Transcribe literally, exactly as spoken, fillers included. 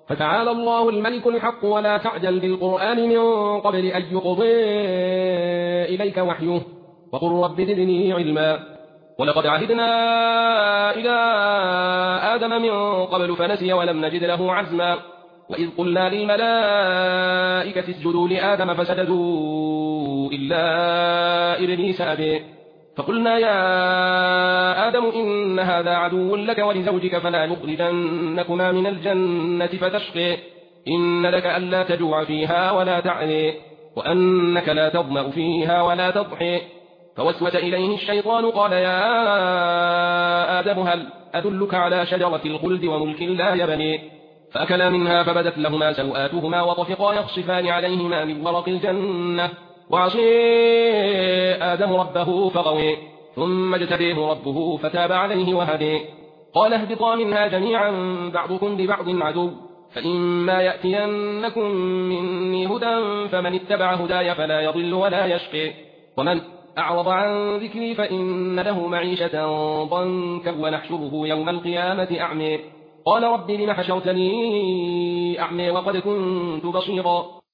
فتعالى الله الملك الحق ولا تعجل بالقرآن من قبل أن يقضي إليك وحيه وقل رب زدني علما. ولقد عهدنا إلى آدم من قبل فنسي ولم نجد له عزما. وإذ قلنا للملائكة اسجدوا لآدم فسجدوا إلا إبليس أبى فقلنا يا آدم إن هذا عدو لك ولزوجك فلا نخرجنكما من الجنة فتشقي إن لك ألا تجوع فيها ولا تعري وأنك لا تظمأ فيها ولا تضحي. فوسوس إليه الشيطان قال يا آدم هل أدلك على شجرة الخلد وملك لا يبني. فأكلا منها فبدت لهما سوآتهما وطفقا يخصفان عليهما من ورق الجنة وعصي آدم ربه فغوي ثم اجتبيه ربه فتاب عليه وهدي. قال اهبطا منها جميعا بعضكم لبعض عدو فإما يأتينكم مني هدى فمن اتبع هداي فلا يضل ولا يشقي ومن أعرض عن ذكري فإن له معيشة ضنكا ونحشره يوم القيامة أعمي. قال رب لم حشرتني أعمي وقد كنت بصيرا